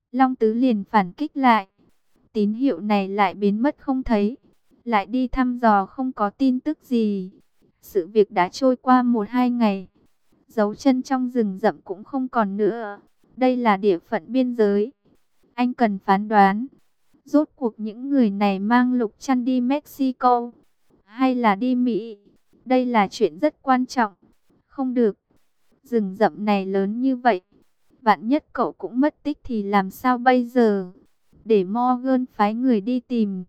Long Tứ liền phản kích lại. Tín hiệu này lại biến mất không thấy. Lại đi thăm dò không có tin tức gì. Sự việc đã trôi qua 1-2 ngày. Dấu chân trong rừng rậm cũng không còn nữa. Đây là địa phận biên giới. Anh cần phán đoán. Rốt cuộc những người này mang Lục Trăn đi Mexico hay là đi Mỹ? Đây là chuyện rất quan trọng. Không được. Rừng rậm này lớn như vậy. Vạn nhất cậu cũng mất tích thì làm sao bây giờ? Để Morgan phái người đi tìm.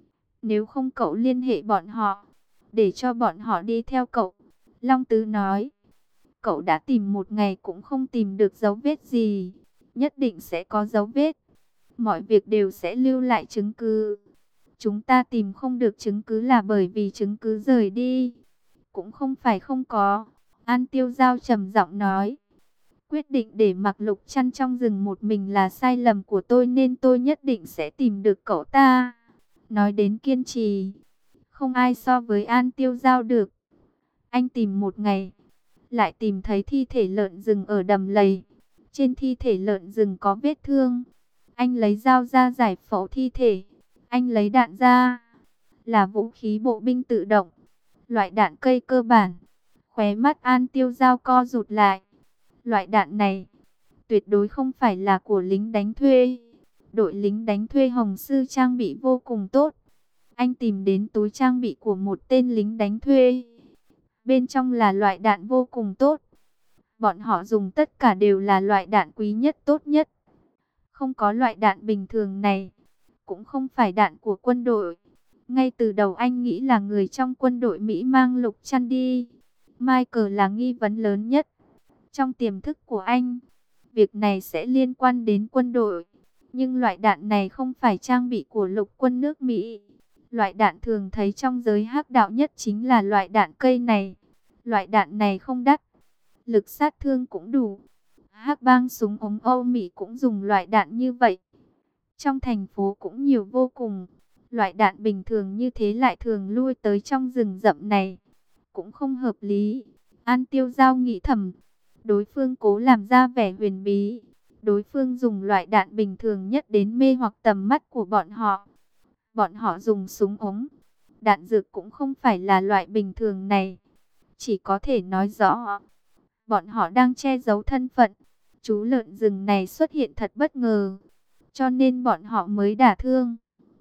Nếu không cậu liên hệ bọn họ. Để cho bọn họ đi theo cậu. Long Tứ nói. Cậu đã tìm 1 ngày cũng không tìm được dấu vết gì. Nhất định sẽ có dấu vết. Mọi việc đều sẽ lưu lại chứng cứ. Chúng ta tìm không được chứng cứ là bởi vì chứng cứ rời đi. Cũng không phải không có. An Tiêu Giao trầm giọng nói. Quyết định để mặc Lục Trăn trong rừng một mình là sai lầm của tôi nên tôi nhất định sẽ tìm được cậu ta. Nói đến kiên trì. Không ai so với An Tiêu Giao được. Anh tìm 1 ngày. Lại tìm thấy thi thể lợn rừng ở đầm lầy. Trên thi thể lợn rừng có vết thương. Anh lấy dao ra giải phẫu thi thể. Anh lấy đạn ra. Là vũ khí bộ binh tự động. Loại đạn cây cơ bản. Khóe mắt An Tiêu Giao co rụt lại. Loại đạn này tuyệt đối không phải là của lính đánh thuê. Đội lính đánh thuê Hồng Sư trang bị vô cùng tốt. Anh tìm đến túi trang bị của một tên lính đánh thuê. Bên trong là loại đạn vô cùng tốt. Bọn họ dùng tất cả đều là loại đạn quý nhất tốt nhất. Không có loại đạn bình thường này. Cũng không phải đạn của quân đội. Ngay từ đầu anh nghĩ là người trong quân đội Mỹ mang Lục Trăn đi. Michael là nghi vấn lớn nhất. Trong tiềm thức của anh, việc này sẽ liên quan đến quân đội. Nhưng loại đạn này không phải trang bị của lục quân nước Mỹ. Loại đạn thường thấy trong giới hắc đạo nhất chính là loại đạn cây này. Loại đạn này không đắt. Lực sát thương cũng đủ. Hắc bang súng ống Âu Mỹ cũng dùng loại đạn như vậy. Trong thành phố cũng nhiều vô cùng. Loại đạn bình thường như thế lại thường lui tới trong rừng rậm này. Cũng không hợp lý. An Tiêu Giao nghĩ thầm. Đối phương cố làm ra vẻ huyền bí. Đối phương dùng loại đạn bình thường nhất đến mê hoặc tầm mắt của bọn họ. Bọn họ dùng súng ống. Đạn dược cũng không phải là loại bình thường này. Chỉ có thể nói rõ. Bọn họ đang che giấu thân phận. Chú lợn rừng này xuất hiện thật bất ngờ. Cho nên bọn họ mới đả thương.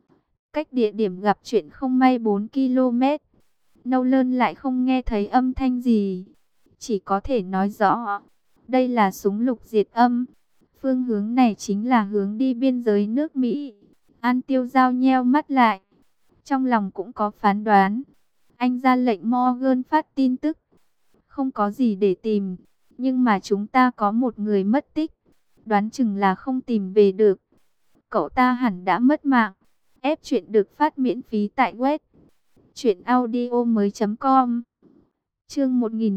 Cách địa điểm gặp chuyện không may 4 km. Nolan lại không nghe thấy âm thanh gì. Chỉ có thể nói rõ. Đây là súng lục diệt âm. Phương hướng này chính là hướng đi biên giới nước Mỹ. An Tiêu Giao nheo mắt lại. Trong lòng cũng có phán đoán. Anh ra lệnh Morgan phát tin tức. Không có gì để tìm. Nhưng mà chúng ta có một người mất tích. Đoán chừng là không tìm về được. Cậu ta hẳn đã mất mạng. Ép truyện được phát miễn phí tại web truyệnaudiomoi.com. Chương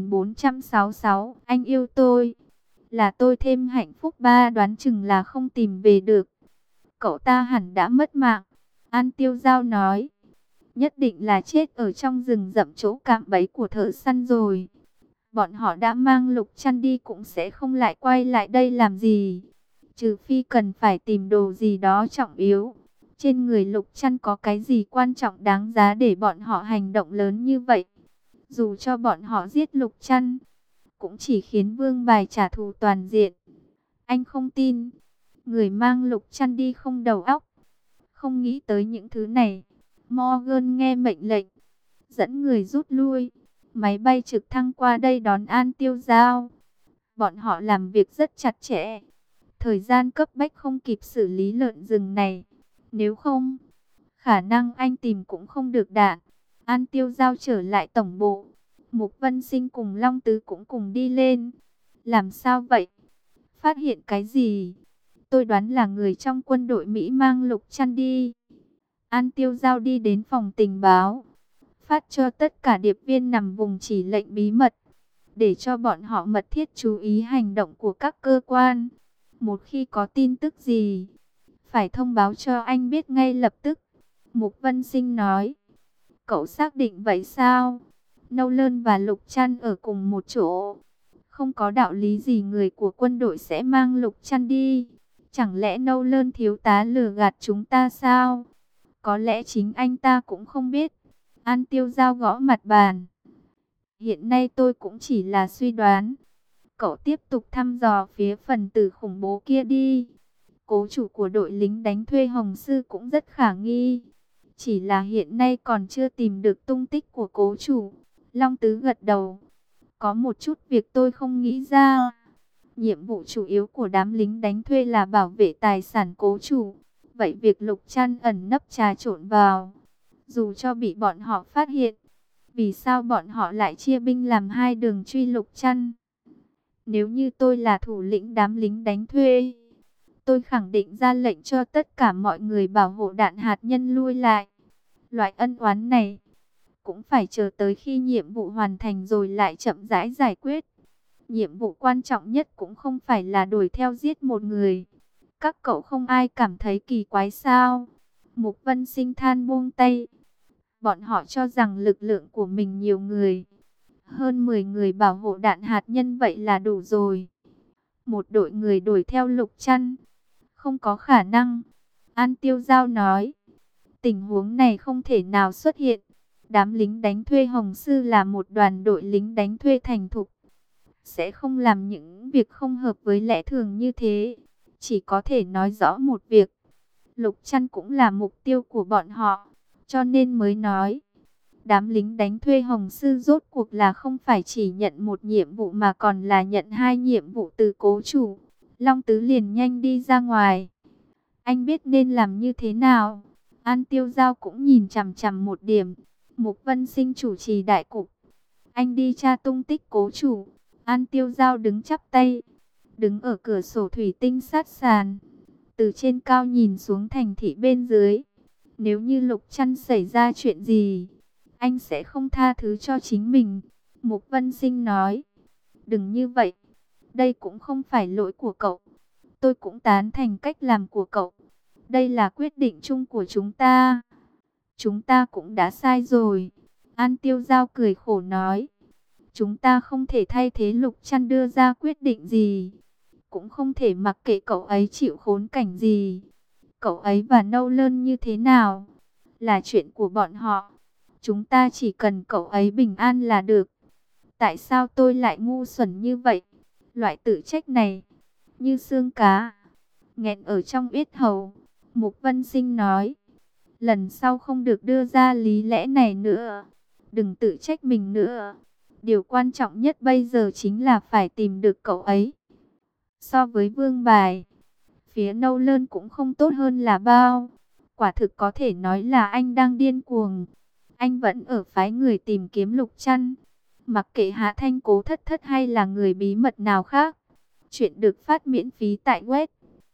1466, anh yêu tôi. Là tôi thêm hạnh phúc ba, đoán chừng là không tìm về được. Cậu ta hẳn đã mất mạng. An Tiêu Giao nói. Nhất định là chết ở trong rừng rậm chỗ cạm bẫy của thợ săn rồi. Bọn họ đã mang Lục Trăn đi cũng sẽ không lại quay lại đây làm gì. Trừ phi cần phải tìm đồ gì đó trọng yếu. Trên người Lục Trăn có cái gì quan trọng đáng giá để bọn họ hành động lớn như vậy. Dù cho bọn họ giết Lục Trăn, cũng chỉ khiến Vương Bài trả thù toàn diện. Anh không tin, người mang Lục Trăn đi không đầu óc, không nghĩ tới những thứ này. Morgan nghe mệnh lệnh, dẫn người rút lui. Máy bay trực thăng qua đây đón An Tiêu Giao. Bọn họ làm việc rất chặt chẽ. Thời gian cấp bách không kịp xử lý lợn rừng này. Nếu không, khả năng anh tìm cũng không được đạn. An Tiêu Giao trở lại tổng bộ. Mục Vân Sinh cùng Long Tứ cũng cùng đi lên. Làm sao vậy? Phát hiện cái gì? Tôi đoán là người trong quân đội Mỹ mang Lục Trăn đi. An Tiêu Giao đi đến phòng tình báo. Phát cho tất cả điệp viên nằm vùng chỉ lệnh bí mật. Để cho bọn họ mật thiết chú ý hành động của các cơ quan. Một khi có tin tức gì, phải thông báo cho anh biết ngay lập tức. Mục Vân Sinh nói. Cậu xác định vậy sao? Nolan và Lục Trăn ở cùng một chỗ. Không có đạo lý gì người của quân đội sẽ mang Lục Trăn đi. Chẳng lẽ Nâu Lơn thiếu tá lừa gạt chúng ta sao? Có lẽ chính anh ta cũng không biết. An Tiêu Giao gõ mặt bàn. Hiện nay tôi cũng chỉ là suy đoán. Cậu tiếp tục thăm dò phía phần tử khủng bố kia đi. Cố chủ của đội lính đánh thuê Hồng Sư cũng rất khả nghi. Chỉ là hiện nay còn chưa tìm được tung tích của cố chủ. Long Tứ gật đầu. Có một chút việc tôi không nghĩ ra. Nhiệm vụ chủ yếu của đám lính đánh thuê là bảo vệ tài sản cố chủ. Vậy việc Lục Trăn ẩn nấp trà trộn vào, dù cho bị bọn họ phát hiện, vì sao bọn họ lại chia binh làm hai đường truy Lục Trăn? Nếu như tôi là thủ lĩnh đám lính đánh thuê, tôi khẳng định ra lệnh cho tất cả mọi người bảo hộ đạn hạt nhân lui lại. Loại ân oán này cũng phải chờ tới khi nhiệm vụ hoàn thành rồi lại chậm rãi giải quyết. Nhiệm vụ quan trọng nhất cũng không phải là đuổi theo giết một người. Các cậu không ai cảm thấy kỳ quái sao? Mục Vân Sinh than buông tay. Bọn họ cho rằng lực lượng của mình nhiều người, hơn 10 người bảo hộ đạn hạt nhân vậy là đủ rồi. Một đội người đuổi theo Lục Trăn, không có khả năng. An Tiêu Giao nói, tình huống này không thể nào xuất hiện. Đám lính đánh thuê Hồng Sư là một đoàn đội lính đánh thuê thành thục, sẽ không làm những việc không hợp với lẽ thường như thế. Chỉ có thể nói rõ một việc, Lục Trăn cũng là mục tiêu của bọn họ, cho nên mới nói. Đám lính đánh thuê Hồng Sư rốt cuộc là không phải chỉ nhận một nhiệm vụ mà còn là nhận hai nhiệm vụ từ cố chủ. Long Tứ liền nhanh đi ra ngoài. Anh biết nên làm như thế nào? An Tiêu Giao cũng nhìn chằm chằm một điểm. Mục Vân Sinh chủ trì đại cục. Anh đi tra tung tích cố chủ. An Tiêu Giao đứng chắp tay, đứng ở cửa sổ thủy tinh sát sàn, từ trên cao nhìn xuống thành thị bên dưới. Nếu như Lục Trăn xảy ra chuyện gì, anh sẽ không tha thứ cho chính mình. Mục Vân Sinh nói, đừng như vậy, đây cũng không phải lỗi của cậu. Tôi cũng tán thành cách làm của cậu. Đây là quyết định chung của chúng ta. Chúng ta cũng đã sai rồi. An Tiêu Giao cười khổ nói, chúng ta không thể thay thế Lục Trăn đưa ra quyết định gì, cũng không thể mặc kệ cậu ấy chịu khốn cảnh gì. Cậu ấy và Nâu Lơn như thế nào là chuyện của bọn họ. Chúng ta chỉ cần cậu ấy bình an là được. Tại sao tôi lại ngu xuẩn như vậy? Loại tự trách này như xương cá nghẹn ở trong yết hầu. Mục Vân Sinh nói, lần sau không được đưa ra lý lẽ này nữa. Đừng tự trách mình nữa. Điều quan trọng nhất bây giờ chính là phải tìm được cậu ấy. So với Vương Bài, phía Nâu Lơn cũng không tốt hơn là bao. Quả thực có thể nói là anh đang điên cuồng. Anh vẫn ở phái người tìm kiếm Lục Trăn, mặc kệ Hạ Thanh Cố Thất Thất hay là người bí mật nào khác. Chuyện được phát miễn phí tại web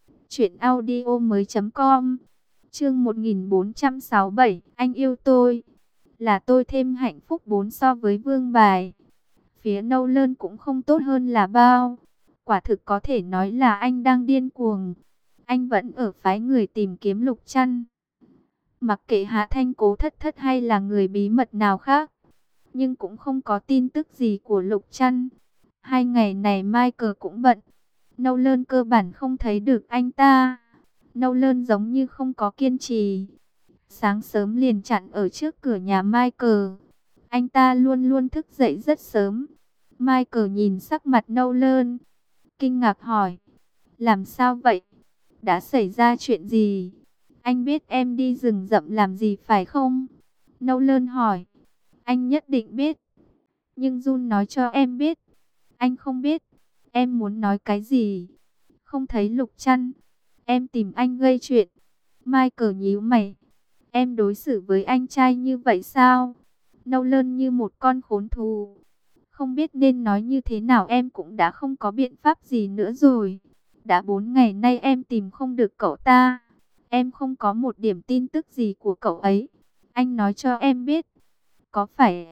truyệnaudiomoi.com. Chương 1467, anh yêu tôi. Là tôi thêm hạnh phúc 4 so với Vương Bài. Phía Nâu Lơn cũng không tốt hơn là bao. Quả thực có thể nói là anh đang điên cuồng. Anh vẫn ở phái người tìm kiếm Lục Trăn, mặc kệ Hạ Thanh Cố Thất Thất hay là người bí mật nào khác. Nhưng cũng không có tin tức gì của Lục Trăn. 2 ngày này Michael cũng bận. Nâu Lơn cơ bản không thấy được anh ta. Nâu Lơn giống như không có kiên trì. Sáng sớm liền chặn ở trước cửa nhà Michael. Anh ta luôn luôn thức dậy rất sớm. Michael nhìn sắc mặt Nâu Lơn, kinh ngạc hỏi, làm sao vậy? Đã xảy ra chuyện gì? Anh biết em đi rừng rậm làm gì phải không? Nâu Lơn hỏi. Anh nhất định biết. Nhưng Jun nói cho em biết. Anh không biết. Em muốn nói cái gì? Không thấy Lục Trăn, em tìm anh gây chuyện. Michael nhíu mày. Em đối xử với anh trai như vậy sao? Nâu Lơn như một con khốn thú. Không biết nên nói như thế nào, em cũng đã không có biện pháp gì nữa rồi. Đã 4 ngày nay em tìm không được cậu ta. Em không có một điểm tin tức gì của cậu ấy. Anh nói cho em biết. Có phải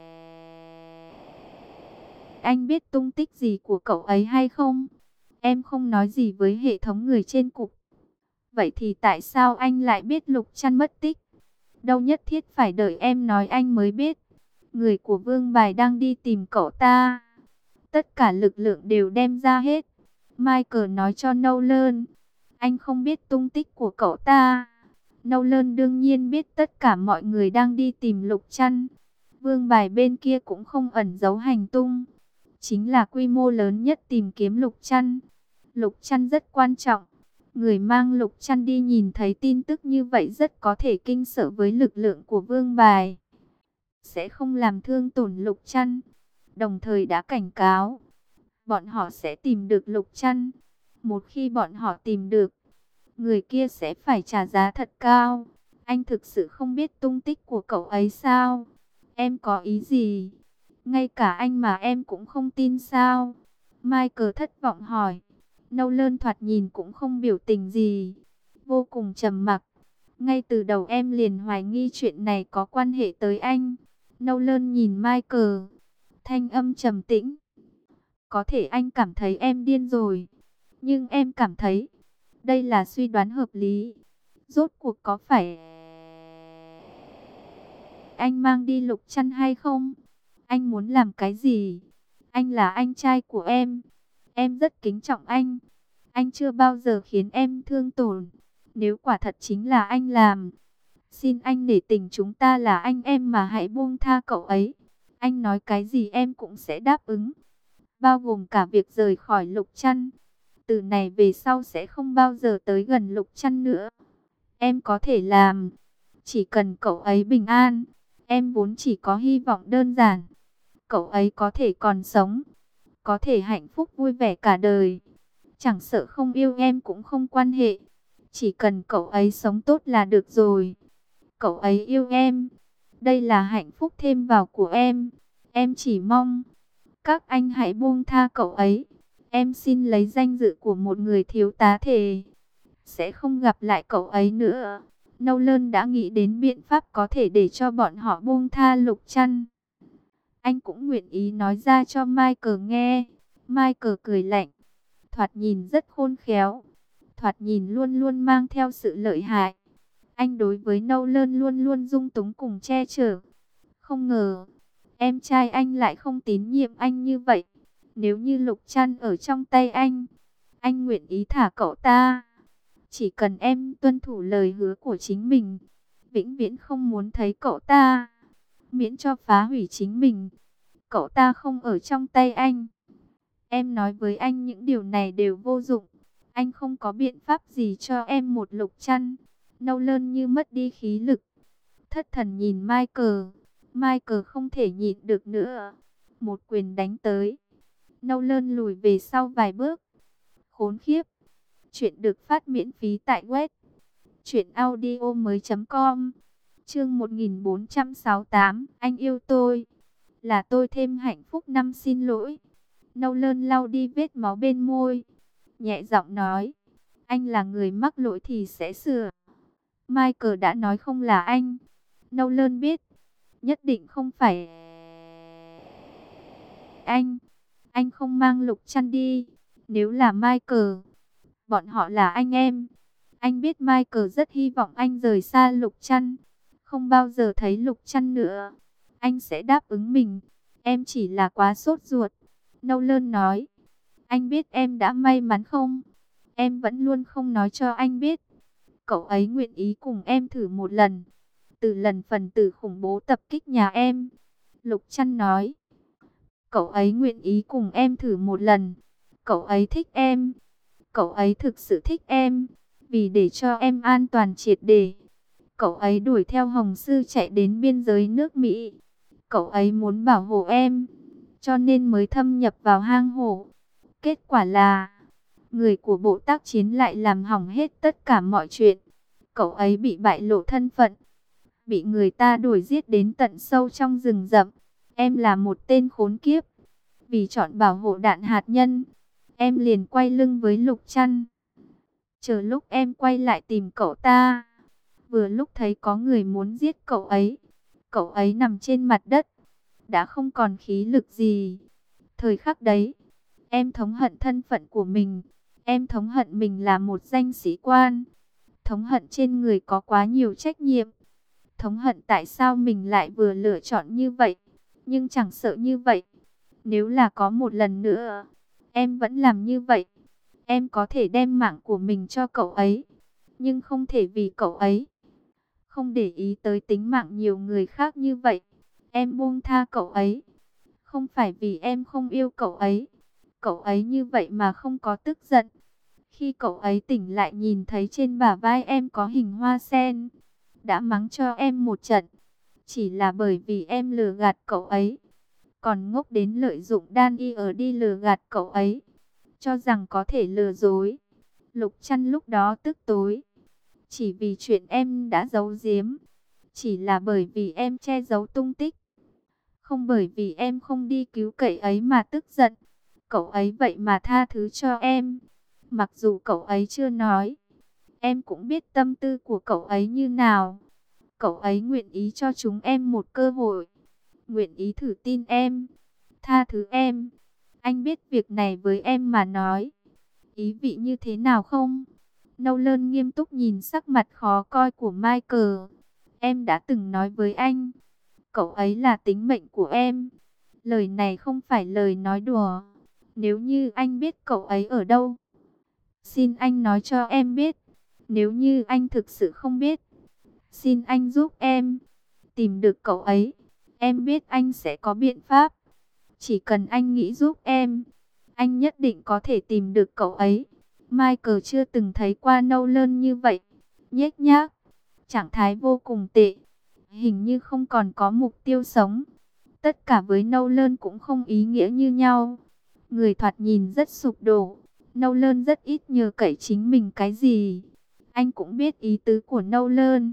anh biết tung tích gì của cậu ấy hay không? Em không nói gì với hệ thống người trên cục. Vậy thì tại sao anh lại biết Lục Trăn mất tích? Đâu nhất thiết phải đợi em nói anh mới biết. Người của Vương Bài đang đi tìm cậu ta. Tất cả lực lượng đều đem ra hết. Michael nói cho Nâu Lơn. Anh không biết tung tích của cậu ta. Nolan đương nhiên biết tất cả mọi người đang đi tìm Lục Trăn. Vương Bài bên kia cũng không ẩn giấu hành tung. Chính là quy mô lớn nhất tìm kiếm Lục Trăn. Lục Trăn rất quan trọng. Người mang Lục Trăn đi nhìn thấy tin tức như vậy rất có thể kinh sợ với lực lượng của Vương Bài. Sẽ không làm thương tổn Lục Trăn. Đồng thời đã cảnh cáo. Bọn họ sẽ tìm được Lục Trăn. Một khi bọn họ tìm được, người kia sẽ phải trả giá thật cao. Anh thực sự không biết tung tích của cậu ấy sao? Em có ý gì? Ngay cả anh mà em cũng không tin sao? Michael thất vọng hỏi. Nolan thoạt nhìn cũng không biểu tình gì, vô cùng trầm mặc. Ngay từ đầu em liền hoài nghi chuyện này có quan hệ tới anh. Nolan nhìn Michael, thanh âm trầm tĩnh. Có thể anh cảm thấy em điên rồi, nhưng em cảm thấy đây là suy đoán hợp lý. Rốt cuộc có phải anh mang đi Lục Trăn hay không? Anh muốn làm cái gì? Anh là anh trai của em rất kính trọng anh. Anh chưa bao giờ khiến em thương tổn. Nếu quả thật chính là anh làm, xin anh nể tình chúng ta là anh em mà hãy buông tha cậu ấy. Anh nói cái gì em cũng sẽ đáp ứng, bao gồm cả việc rời khỏi Lục Trăn. Từ này về sau sẽ không bao giờ tới gần Lục Trăn nữa. Em có thể làm, chỉ cần cậu ấy bình an. Em vốn chỉ có hy vọng đơn giản. Cậu ấy có thể còn sống, có thể hạnh phúc vui vẻ cả đời. Chẳng sợ không yêu em cũng không quan hệ. Chỉ cần cậu ấy sống tốt là được rồi. Cậu ấy yêu em. Đây là hạnh phúc thêm vào của em. Em chỉ mong các anh hãy buông tha cậu ấy. Em xin lấy danh dự của một người thiếu tá thề sẽ không gặp lại cậu ấy nữa. Nolan đã nghĩ đến biện pháp có thể để cho bọn họ buông tha Lục Trăn. Anh cũng nguyện ý nói ra cho Michael nghe. Michael cười lạnh, thoạt nhìn rất khôn khéo, thoạt nhìn luôn luôn mang theo sự lợi hại. Anh đối với Nolan luôn luôn dung túng cùng che chở. Không ngờ em trai anh lại không tín nhiệm anh như vậy. Nếu như Lục Trăn ở trong tay anh nguyện ý thả cậu ta. Chỉ cần em tuân thủ lời hứa của chính mình, vĩnh viễn không muốn thấy cậu ta, miễn cho phá hủy chính mình. Cậu ta không ở trong tay anh. Em nói với anh những điều này đều vô dụng. Anh không có biện pháp gì cho em một Lục Trăn. Nolan như mất đi khí lực, thất thần nhìn Michael. Michael không thể nhịn được nữa, một quyền đánh tới. Nolan lùi về sau vài bước. Khốn khiếp. Chuyện được phát miễn phí tại web truyệnaudiomoi.com. Chương 1468, anh yêu tôi, là tôi thêm hạnh phúc năm xin lỗi. Nolan lau đi vết máu bên môi, nhẹ giọng nói, anh là người mắc lỗi thì sẽ sửa. Michael đã nói không là anh. Nolan biết, nhất định không phải anh. Anh không mang Lục Trăn đi. Nếu là Michael, bọn họ là anh em. Anh biết Michael rất hy vọng anh rời xa Lục Trăn, không bao giờ thấy Lục Trăn nữa. Anh sẽ đáp ứng mình. Em chỉ là quá sốt ruột. Nolan nói. Anh biết em đã may mắn không? Em vẫn luôn không nói cho anh biết. Cậu ấy nguyện ý cùng em thử một lần. Từ lần phần tử khủng bố tập kích nhà em. Lục Trăn nói. Cậu ấy nguyện ý cùng em thử một lần. Cậu ấy thích em. Cậu ấy thực sự thích em. Vì để cho em an toàn triệt để, cậu ấy đuổi theo Hồng Sư chạy đến biên giới nước Mỹ. Cậu ấy muốn bảo hộ em, cho nên mới thâm nhập vào hang hổ. Kết quả là, người của bộ tác chiến lại làm hỏng hết tất cả mọi chuyện. Cậu ấy bị bại lộ thân phận, bị người ta đuổi giết đến tận sâu trong rừng rậm. Em là một tên khốn kiếp. Vì chọn bảo hộ đạn hạt nhân, em liền quay lưng với Lục Trăn. Chờ lúc em quay lại tìm cậu ta, vừa lúc thấy có người muốn giết cậu ấy. Cậu ấy nằm trên mặt đất, đã không còn khí lực gì. Thời khắc đấy, em thống hận thân phận của mình. Em thống hận mình là một danh sĩ quan. Thống hận trên người có quá nhiều trách nhiệm. Thống hận tại sao mình lại vừa lựa chọn như vậy, nhưng chẳng sợ như vậy. Nếu là có một lần nữa, em vẫn làm như vậy. Em có thể đem mạng của mình cho cậu ấy, nhưng không thể vì cậu ấy không để ý tới tính mạng nhiều người khác như vậy. Em buông tha cậu ấy, không phải vì em không yêu cậu ấy. Cậu ấy như vậy mà không có tức giận. Khi cậu ấy tỉnh lại nhìn thấy trên bả vai em có hình hoa sen, đã mắng cho em một trận. Chỉ là bởi vì em lừa gạt cậu ấy, còn ngốc đến lợi dụng đan y ở đi lừa gạt cậu ấy, cho rằng có thể lừa dối. Lục Chăn lúc đó tức tối, chỉ vì chuyện em đã giấu giếm, chỉ là bởi vì em che giấu tung tích, không bởi vì em không đi cứu cậu ấy mà tức giận. Cậu ấy vậy mà tha thứ cho em, mặc dù cậu ấy chưa nói, em cũng biết tâm tư của cậu ấy như nào. Cậu ấy nguyện ý cho chúng em một cơ hội, nguyện ý thử tin em, tha thứ em. Anh biết việc này với em mà nói, ý vị như thế nào không? Nolan nghiêm túc nhìn sắc mặt khó coi của Michael. Em đã từng nói với anh, cậu ấy là tính mệnh của em. Lời này không phải lời nói đùa. Nếu như anh biết cậu ấy ở đâu, xin anh nói cho em biết. Nếu như anh thực sự không biết, xin anh giúp em tìm được cậu ấy. Em biết anh sẽ có biện pháp. Chỉ cần anh nghĩ giúp em, anh nhất định có thể tìm được cậu ấy. Michael chưa từng thấy qua Nolan như vậy, nhếch nhác, trạng thái vô cùng tệ, hình như không còn có mục tiêu sống. Tất cả với Nolan cũng không ý nghĩa như nhau. Người thoạt nhìn rất sụp đổ. Nolan rất ít nhờ cậy chính mình cái gì. Anh cũng biết ý tứ của Nolan.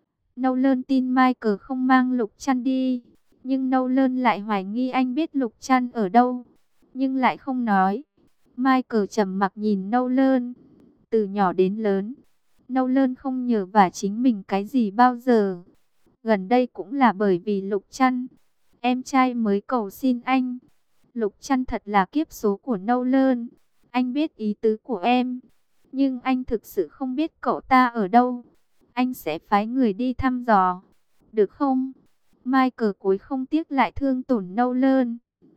Nolan tin Michael không mang Lục Chăn đi, nhưng Nolan lại hoài nghi anh biết Lục Chăn ở đâu, nhưng lại không nói. Michael trầm mặc nhìn Nolan. Từ nhỏ đến lớn, Nolan không nhờ vả chính mình cái gì bao giờ. Gần đây cũng là bởi vì Lục Chăn, em trai mới cầu xin anh. Lục Chăn thật là kiếp số của Nolan. Anh biết ý tứ của em, nhưng anh thực sự không biết cậu ta ở đâu. Anh sẽ phái người đi thăm dò, được không? Michael cuối không tiếc lại thương tổn Nolan.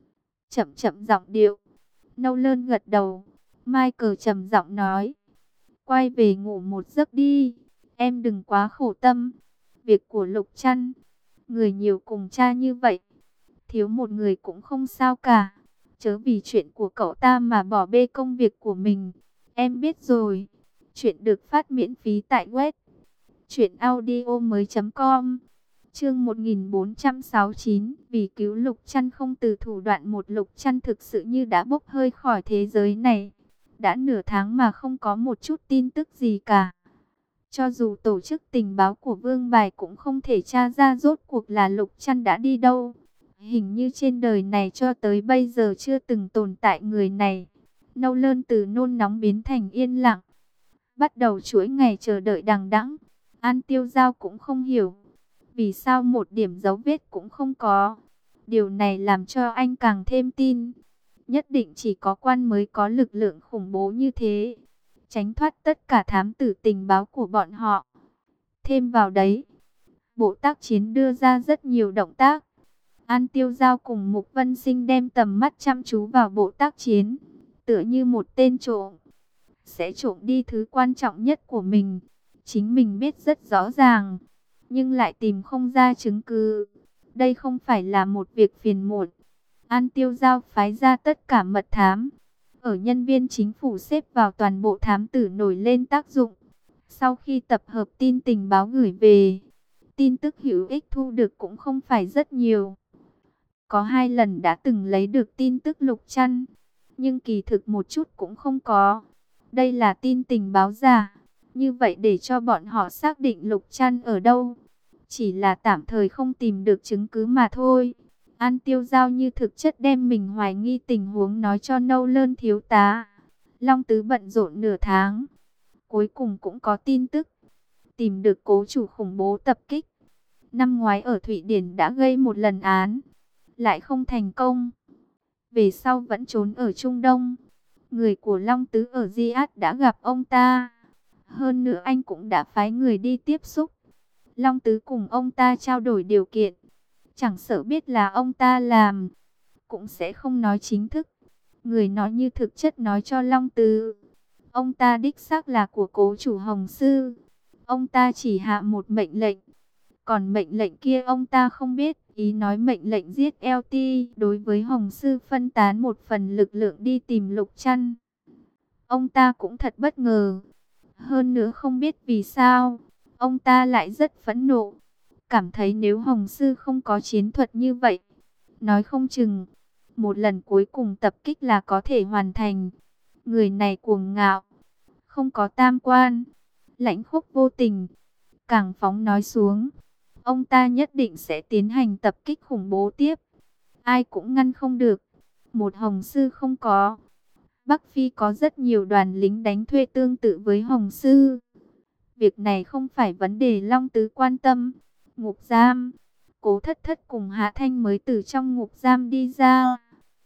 Chậm chậm giọng điệu. Nolan gật đầu. Michael trầm giọng nói, quay về ngủ một giấc đi, em đừng quá khổ tâm. Việc của Lục Chăn, người nhiều cùng cha như vậy, thiếu một người cũng không sao cả. Chớ vì chuyện của cậu ta mà bỏ bê công việc của mình. Em biết rồi. Chuyện được phát miễn phí tại web truyệnaudiomoi.com. Chương 1469, vì cứu Lục Chăn không từ thủ đoạn một. Lục Chăn thực sự như đã bốc hơi khỏi thế giới này. Đã nửa tháng mà không có một chút tin tức gì cả. Cho dù tổ chức tình báo của Vương Bài cũng không thể tra ra rốt cuộc là Lục Chăn đã đi đâu. Hình như trên đời này cho tới bây giờ chưa từng tồn tại người này. Nolan từ nôn nóng biến thành yên lặng, bắt đầu chuỗi ngày chờ đợi đằng đẵng. An Tiêu Giao cũng không hiểu vì sao một điểm dấu vết cũng không có. Điều này làm cho anh càng thêm tin, nhất định chỉ có quan mới có lực lượng khủng bố như thế, tránh thoát tất cả thám tử tình báo của bọn họ. Thêm vào đấy, bộ tác chiến đưa ra rất nhiều động tác. An Tiêu Giao cùng Mục Vân Sinh đem tầm mắt chăm chú vào bộ tác chiến, tựa như một tên trộm, sẽ trộm đi thứ quan trọng nhất của mình. Chính mình biết rất rõ ràng, nhưng lại tìm không ra chứng cứ. Đây không phải là một việc phiền muộn. An Tiêu Giao phái ra tất cả mật thám, ở nhân viên chính phủ xếp vào toàn bộ thám tử nổi lên tác dụng. Sau khi tập hợp tin tình báo gửi về, tin tức hữu ích thu được cũng không phải rất nhiều. Có 2 lần đã từng lấy được tin tức Lục Chăn, nhưng kỳ thực một chút cũng không có. Đây là tin tình báo giả. Như vậy để cho bọn họ xác định Lục Chăn ở đâu, chỉ là tạm thời không tìm được chứng cứ mà thôi. An Tiêu Giao như thực chất đem mình hoài nghi tình huống nói cho Nolan thiếu tá. Long Tứ bận rộn nửa tháng, cuối cùng cũng có tin tức, tìm được cố chủ khủng bố tập kích. Năm ngoái ở Thụy Điển đã gây một lần án, lại không thành công. Về sau vẫn trốn ở Trung Đông. Người của Long Tứ ở Riyadh đã gặp ông ta. Hơn nữa anh cũng đã phái người đi tiếp xúc. Long Tứ cùng ông ta trao đổi điều kiện. Chẳng sợ biết là ông ta làm, cũng sẽ không nói chính thức. Người nói như thực chất nói cho Long Tứ, Ông ta đích xác là của cố chủ Hồng Sư. Ông ta chỉ hạ một mệnh lệnh. Còn mệnh lệnh kia ông ta không biết. Ý nói mệnh lệnh giết LT đối với Hồng Sư phân tán một phần lực lượng đi tìm Lục Trăn. Ông ta cũng thật bất ngờ. Hơn nữa không biết vì sao, ông ta lại rất phẫn nộ. Cảm thấy nếu Hồng Sư không có chiến thuật như vậy, nói không chừng, một lần cuối cùng tập kích là có thể hoàn thành. Người này cuồng ngạo, không có tam quan, lãnh khốc vô tình. Càng phóng nói xuống, ông ta nhất định sẽ tiến hành tập kích khủng bố tiếp. Ai cũng ngăn không được. Một Hồng Sư không có. Bắc Phi có rất nhiều đoàn lính đánh thuê tương tự với Hồng Sư. Việc này không phải vấn đề Long Tứ quan tâm. Ngục giam, Cố Thất Thất cùng Hạ Thanh mới từ trong ngục giam đi ra.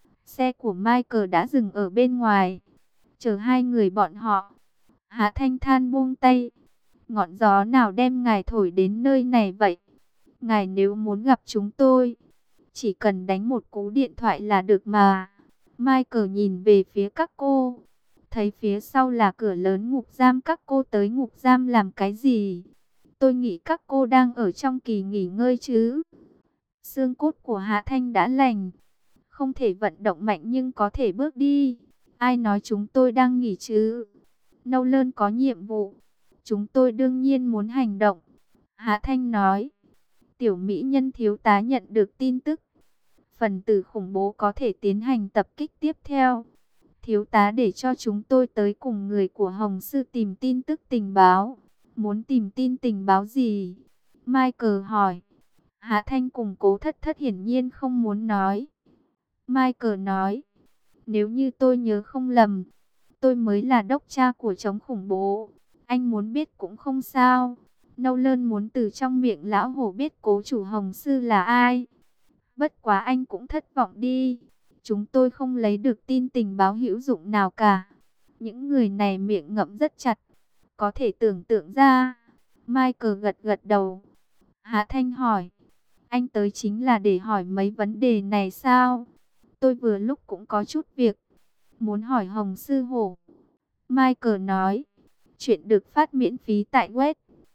Xe của Michael đã dừng ở bên ngoài, chờ hai người bọn họ. Hạ Thanh than buông tay. Ngọn gió nào đem ngài thổi đến nơi này vậy? Ngài nếu muốn gặp chúng tôi, chỉ cần đánh một cú điện thoại là được mà. Michael nhìn về phía các cô, thấy phía sau là cửa lớn ngục giam. Các cô tới ngục giam làm cái gì? Tôi nghĩ các cô đang ở trong kỳ nghỉ ngơi chứ. Xương cốt của Hạ Thanh đã lành, không thể vận động mạnh nhưng có thể bước đi. Ai nói chúng tôi đang nghỉ chứ? Nâu Lơn có nhiệm vụ, chúng tôi đương nhiên muốn hành động. Hạ Thanh nói. Tiểu mỹ nhân thiếu tá nhận được tin tức, phần tử khủng bố có thể tiến hành tập kích tiếp theo. Thiếu tá để cho chúng tôi tới cùng người của Hồng Sư tìm tin tức tình báo. Muốn tìm tin tình báo gì? Michael hỏi. Hạ Thanh cùng Cố Thất Thất hiển nhiên không muốn nói. Michael nói. Nếu như tôi nhớ không lầm, tôi mới là đốc cha của chống khủng bố. Anh muốn biết cũng không sao. Nâu Lơn muốn từ trong miệng lão hổ biết cố chủ Hồng Sư là ai. Bất quá anh cũng thất vọng đi. Chúng tôi không lấy được tin tình báo hữu dụng nào cả. Những người này miệng ngậm rất chặt. Có thể tưởng tượng ra. Michael gật gật đầu. Hạ Thanh hỏi. Anh tới chính là để hỏi mấy vấn đề này sao? Tôi vừa lúc cũng có chút việc muốn hỏi Hồng Sư Hổ. Michael nói. Chuyện được phát miễn phí tại web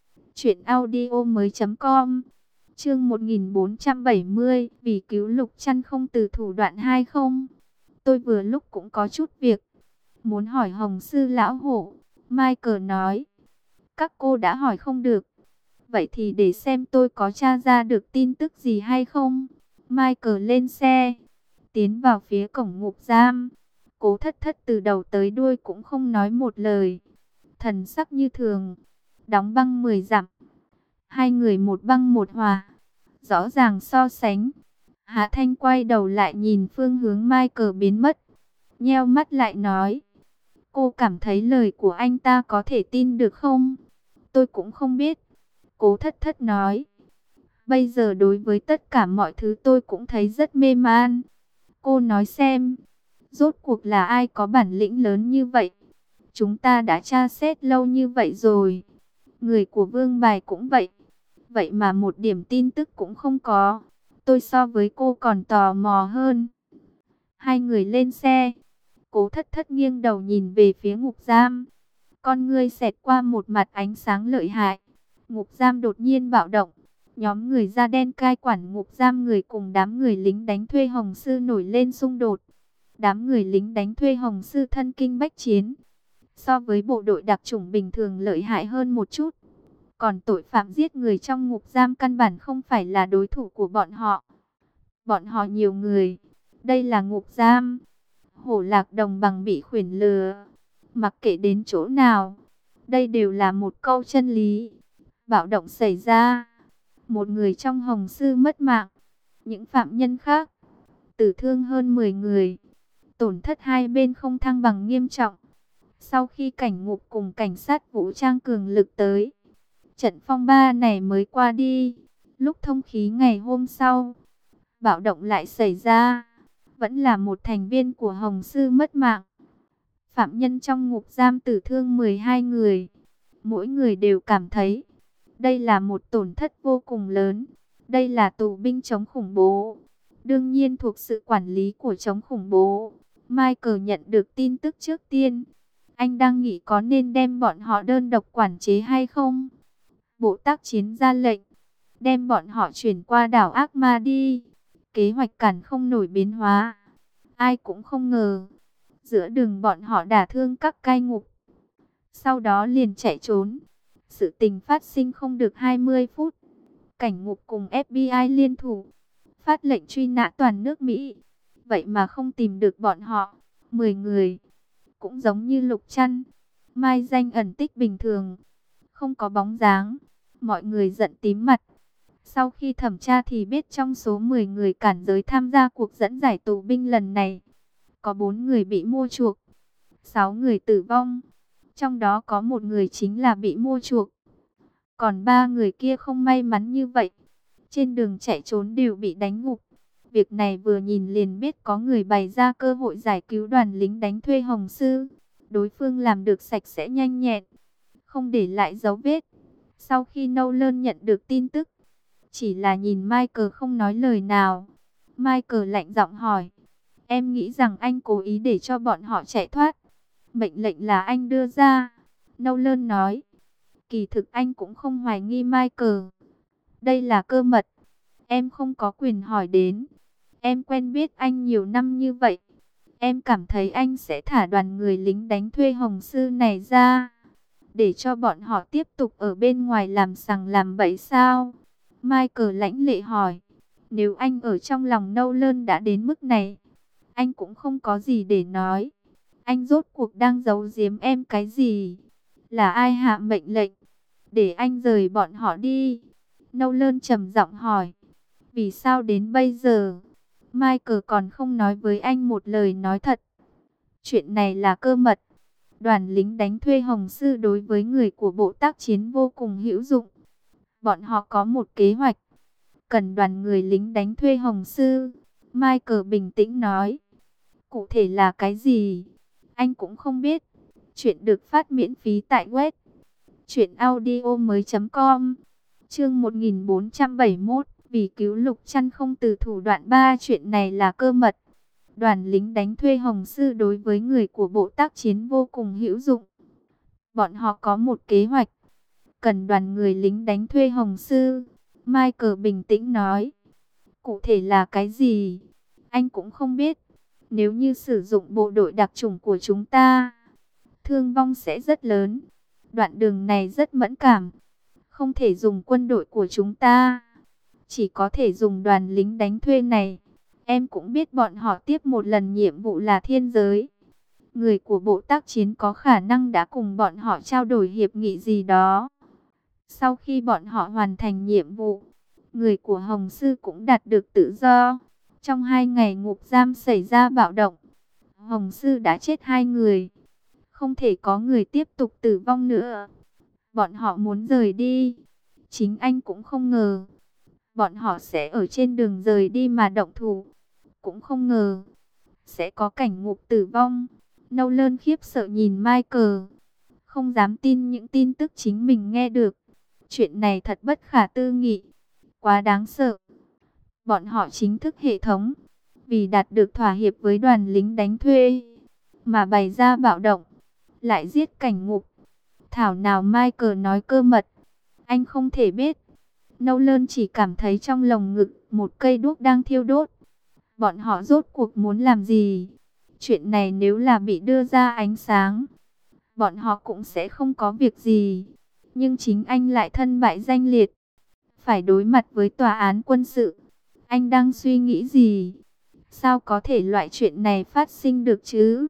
truyệnaudiomoi.com. Chương 1470, vì cứu Lục Trăn không từ thủ đoạn hay không? Tôi vừa lúc cũng có chút việc muốn hỏi Hồng Sư lão hổ. Michael nói. Các cô đã hỏi không được. Vậy thì để xem tôi có tra ra được tin tức gì hay không. Michael lên xe, tiến vào phía cổng ngục giam. Cố Thất Thất từ đầu tới đuôi cũng không nói một lời, thần sắc như thường. Đóng băng 10 dặm, hai người một băng một hòa, rõ ràng so sánh. Hạ Thanh quay đầu lại nhìn phương hướng Michael biến mất, nheo mắt lại nói. Cô cảm thấy lời của anh ta có thể tin được không? Tôi cũng không biết. Cố Thất Thất nói. Bây giờ đối với tất cả mọi thứ tôi cũng thấy rất mê man. Cô nói xem, rốt cuộc là ai có bản lĩnh lớn như vậy? Chúng ta đã tra xét lâu như vậy rồi. Người của Vương Bài cũng vậy. Vậy mà một điểm tin tức cũng không có. Tôi so với cô còn tò mò hơn. Hai người lên xe. Cố Thất Thất nghiêng đầu nhìn về phía ngục giam. Con ngươi xẹt qua một mặt ánh sáng lợi hại. Ngục giam đột nhiên bạo động. Nhóm người da đen cai quản ngục giam người cùng đám người lính đánh thuê Hồng Sư nổi lên xung đột. Đám người lính đánh thuê Hồng Sư thân kinh bách chiến, so với bộ đội đặc chủng bình thường lợi hại hơn một chút. Còn tội phạm giết người trong ngục giam căn bản không phải là đối thủ của bọn họ. Bọn họ nhiều người. Đây là ngục giam. Hổ Lạc Đồng bằng bị khuyển lừa. Mặc kệ đến chỗ nào, đây đều là một câu chân lý. Bạo động xảy ra, một người trong Hồng Sư mất mạng, những phạm nhân khác tử thương hơn 10 người. Tổn thất hai bên không thăng bằng nghiêm trọng. Sau khi cảnh ngục cùng cảnh sát vũ trang cường lực tới, trận phong ba này mới qua đi. Lúc thông khí ngày hôm sau, bạo động lại xảy ra. Vẫn là một thành viên của Hồng Sư mất mạng. Phạm nhân trong ngục giam tử thương 12 người. Mỗi người đều cảm thấy đây là một tổn thất vô cùng lớn. Đây là tù binh chống khủng bố, đương nhiên thuộc sự quản lý của chống khủng bố. Michael nhận được tin tức trước tiên. Anh đang nghĩ có nên đem bọn họ đơn độc quản chế hay không? Bộ tác chiến ra lệnh, đem bọn họ chuyển qua đảo ác ma đi. Kế hoạch cản không nổi biến hóa. Ai cũng không ngờ, giữa đường bọn họ đả thương các cai ngục, sau đó liền chạy trốn. Sự tình phát sinh không được 20 phút. Cảnh ngục cùng FBI liên thủ, phát lệnh truy nã toàn nước Mỹ. Vậy mà không tìm được bọn họ. 10 người, cũng giống như Lục Trăn, mai danh ẩn tích bình thường, không có bóng dáng. Mọi người giận tím mặt. Sau khi thẩm tra thì biết trong số 10 người cản giới tham gia cuộc dẫn giải tù binh lần này, có 4 người bị mua chuộc, 6 người tử vong. Trong đó có một người chính là bị mua chuộc. Còn 3 người kia không may mắn như vậy. Trên đường chạy trốn đều bị đánh gục. Việc này vừa nhìn liền biết có người bày ra cơ hội giải cứu đoàn lính đánh thuê Hồng Sư. Đối phương làm được sạch sẽ nhanh nhẹn, không để lại dấu vết. Sau khi Nolan nhận được tin tức, chỉ là nhìn Michael không nói lời nào. Michael lạnh giọng hỏi, em nghĩ rằng anh cố ý để cho bọn họ chạy thoát? Mệnh lệnh là anh đưa ra. Nolan nói, kỳ thực anh cũng không hoài nghi Michael. Đây là cơ mật, em không có quyền hỏi đến. Em quen biết anh nhiều năm như vậy, em cảm thấy anh sẽ thả đoàn người lính đánh thuê Hồng Sư này ra, để cho bọn họ tiếp tục ở bên ngoài làm sằng làm bậy sao? Michael lãnh lệ hỏi. Nếu anh ở trong lòng Nolan đã đến mức này, anh cũng không có gì để nói. Anh rốt cuộc đang giấu giếm em cái gì? Là ai hạ mệnh lệnh để anh rời bọn họ đi? Nolan trầm giọng hỏi. Vì sao đến bây giờ Michael còn không nói với anh một lời nói thật? Chuyện này là cơ mật. Đoàn lính đánh thuê Hồng Sư đối với người của bộ tác chiến vô cùng hữu dụng. Bọn họ có một kế hoạch, cần đoàn người lính đánh thuê Hồng Sư. Michael bình tĩnh nói. Cụ thể là cái gì? Anh cũng không biết. Chuyện được phát miễn phí tại web truyệnaudiomoi.com. Chương 1471, vì cứu Lục Trăn không từ thủ đoạn. 3. Chuyện này là cơ mật. Đoàn lính đánh thuê Hồng Sư đối với người của bộ tác chiến vô cùng hữu dụng. Bọn họ có một kế hoạch, cần đoàn người lính đánh thuê Hồng Sư. Michael bình tĩnh nói. Cụ thể là cái gì? Anh cũng không biết. Nếu như sử dụng bộ đội đặc chủng của chúng ta, thương vong sẽ rất lớn. Đoạn đường này rất mẫn cảm, không thể dùng quân đội của chúng ta, chỉ có thể dùng đoàn lính đánh thuê này. Em cũng biết bọn họ tiếp một lần nhiệm vụ là thiên giới. Người của bộ tác chiến có khả năng đã cùng bọn họ trao đổi hiệp nghị gì đó. Sau khi bọn họ hoàn thành nhiệm vụ, người của Hồng Sư cũng đạt được tự do. Trong 2 ngày ngục giam xảy ra bạo động, Hồng Sư đã chết 2 người. Không thể có người tiếp tục tử vong nữa. Bọn họ muốn rời đi. Chính anh cũng không ngờ bọn họ sẽ ở trên đường rời đi mà động thủ. Cũng không ngờ sẽ có cảnh ngục tử vong. Nolan khiếp sợ nhìn Michael, không dám tin những tin tức chính mình nghe được. Chuyện này thật bất khả tư nghị, quá đáng sợ. Bọn họ chính thức hệ thống, vì đạt được thỏa hiệp với đoàn lính đánh thuê mà bày ra bạo động, lại giết cảnh ngục. Thảo nào Michael nói cơ mật, anh không thể biết. Nolan chỉ cảm thấy trong lồng ngực một cây đuốc đang thiêu đốt. Bọn họ rốt cuộc muốn làm gì? Chuyện này nếu là bị đưa ra ánh sáng, bọn họ cũng sẽ không có việc gì. Nhưng chính anh lại thân bại danh liệt, phải đối mặt với tòa án quân sự. Anh đang suy nghĩ gì? Sao có thể loại chuyện này phát sinh được chứ?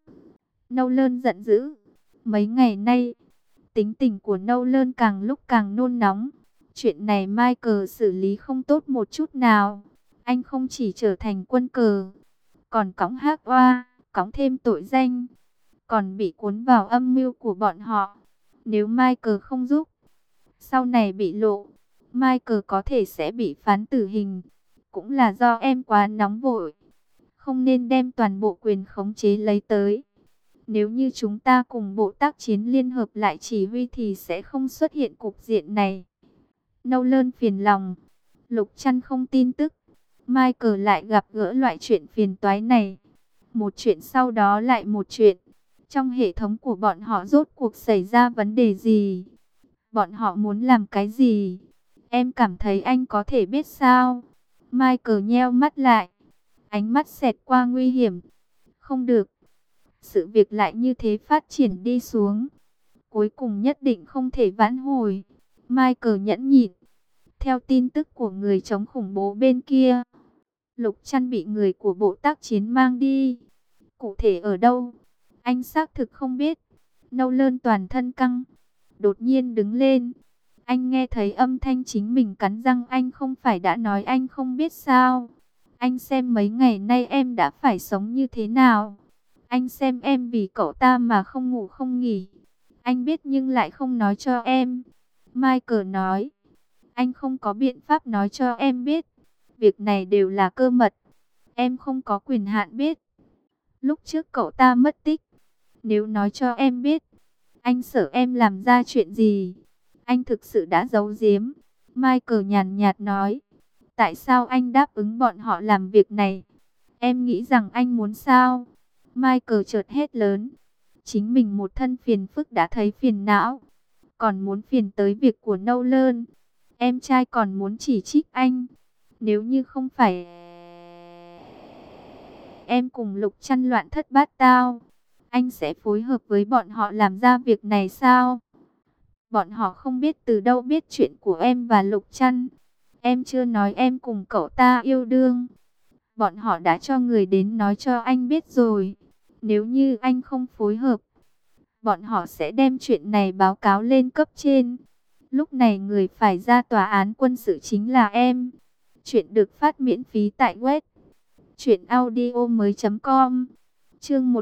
Nolan giận dữ. Mấy ngày nay, tính tình của Nolan càng lúc càng nôn nóng. Chuyện này Michael xử lý không tốt một chút nào. Anh không chỉ trở thành quân cờ, còn cõng hắc oa, cõng thêm tội danh, còn bị cuốn vào âm mưu của bọn họ. Nếu Michael không giúp, sau này bị lộ, Michael có thể sẽ bị phán tử hình. Cũng là do em quá nóng vội, không nên đem toàn bộ quyền khống chế lấy tới. Nếu như chúng ta cùng bộ tác chiến liên hợp lại chỉ huy thì sẽ không xuất hiện cục diện này. Nolan phiền lòng. Lục Trăn không tin tức, Michael lại gặp gỡ loại chuyện phiền toái này. Một chuyện sau đó lại một chuyện. Trong hệ thống của bọn họ rốt cuộc xảy ra vấn đề gì? Bọn họ muốn làm cái gì? Em cảm thấy anh có thể biết sao? Michael nheo mắt lại, ánh mắt xẹt qua nguy hiểm. Không được, sự việc lại như thế phát triển đi xuống, cuối cùng nhất định không thể vãn hồi. Michael nhẫn nhịn. Theo tin tức của người chống khủng bố bên kia, Lục Trăn bị người của bộ tác chiến mang đi. Cụ thể ở đâu, anh xác thực không biết. Nâu Lơn toàn thân căng, đột nhiên đứng lên. Anh nghe thấy âm thanh chính mình cắn răng. Anh không phải đã nói anh không biết sao? Anh xem mấy ngày nay em đã phải sống như thế nào. Anh xem em vì cậu ta mà không ngủ không nghỉ. Anh biết nhưng lại không nói cho em. Michael nói, anh không có biện pháp nói cho em biết. Việc này đều là cơ mật. Em không có quyền hạn biết. Lúc trước cậu ta mất tích. Nếu nói cho em biết, anh sợ em làm ra chuyện gì. Anh thực sự đã giấu giếm. Michael nhàn nhạt nói. Tại sao anh đáp ứng bọn họ làm việc này? Em nghĩ rằng anh muốn sao? Michael chợt hét lớn. Chính mình một thân phiền phức đã thấy phiền não, còn muốn phiền tới việc của Nâu Lơn. Em trai còn muốn chỉ trích anh. Nếu như không phải em cùng Lục Trăn loạn thất bát tao, anh sẽ phối hợp với bọn họ làm ra việc này sao? Bọn họ không biết từ đâu biết chuyện của em và Lục Trăn. Em chưa nói em cùng cậu ta yêu đương. Bọn họ đã cho người đến nói cho anh biết rồi. Nếu như anh không phối hợp, bọn họ sẽ đem chuyện này báo cáo lên cấp trên. Lúc này người phải ra tòa án quân sự chính là em. Chuyện được phát miễn phí tại web truyệnaudiomoi.com. Chương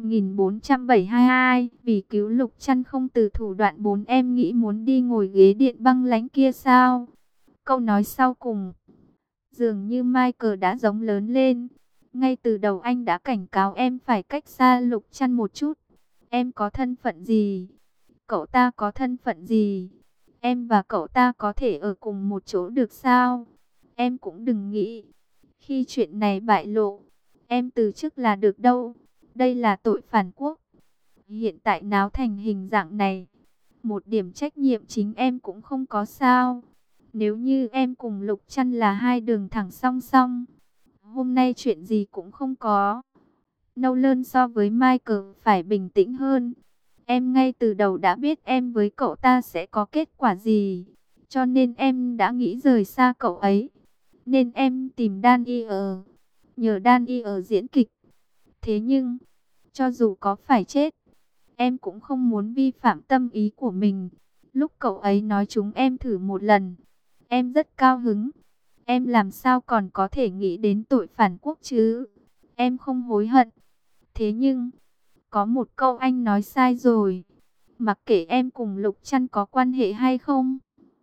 1472, vì cứu Lục Trăn không từ thủ đoạn. 4 em nghĩ muốn đi ngồi ghế điện băng lãnh kia sao? Câu nói sau cùng, dường như Michael đã giống lớn lên. Ngay từ đầu anh đã cảnh cáo em phải cách xa Lục Trăn một chút. Em có thân phận gì? Cậu ta có thân phận gì? Em và cậu ta có thể ở cùng một chỗ được sao? Em cũng đừng nghĩ, khi chuyện này bại lộ, em từ chức là được đâu. Đây là tội phản quốc. Hiện tại náo thành hình dạng này, một điểm trách nhiệm chính em cũng không có sao? Nếu như em cùng Lục Trăn là hai đường thẳng song song, hôm nay chuyện gì cũng không có. Nâu Lơn so với Michael phải bình tĩnh hơn. Em ngay từ đầu đã biết em với cậu ta sẽ có kết quả gì, cho nên em đã nghĩ rời xa cậu ấy. Nên em tìm Daniel, nhờ Daniel diễn kịch. Thế nhưng, cho dù có phải chết, em cũng không muốn vi phạm tâm ý của mình. Lúc cậu ấy nói chúng em thử một lần, em rất cao hứng. Em làm sao còn có thể nghĩ đến tội phản quốc chứ? Em không hối hận. Thế nhưng, có một câu anh nói sai rồi. Mặc kệ em cùng Lục Trăn có quan hệ hay không,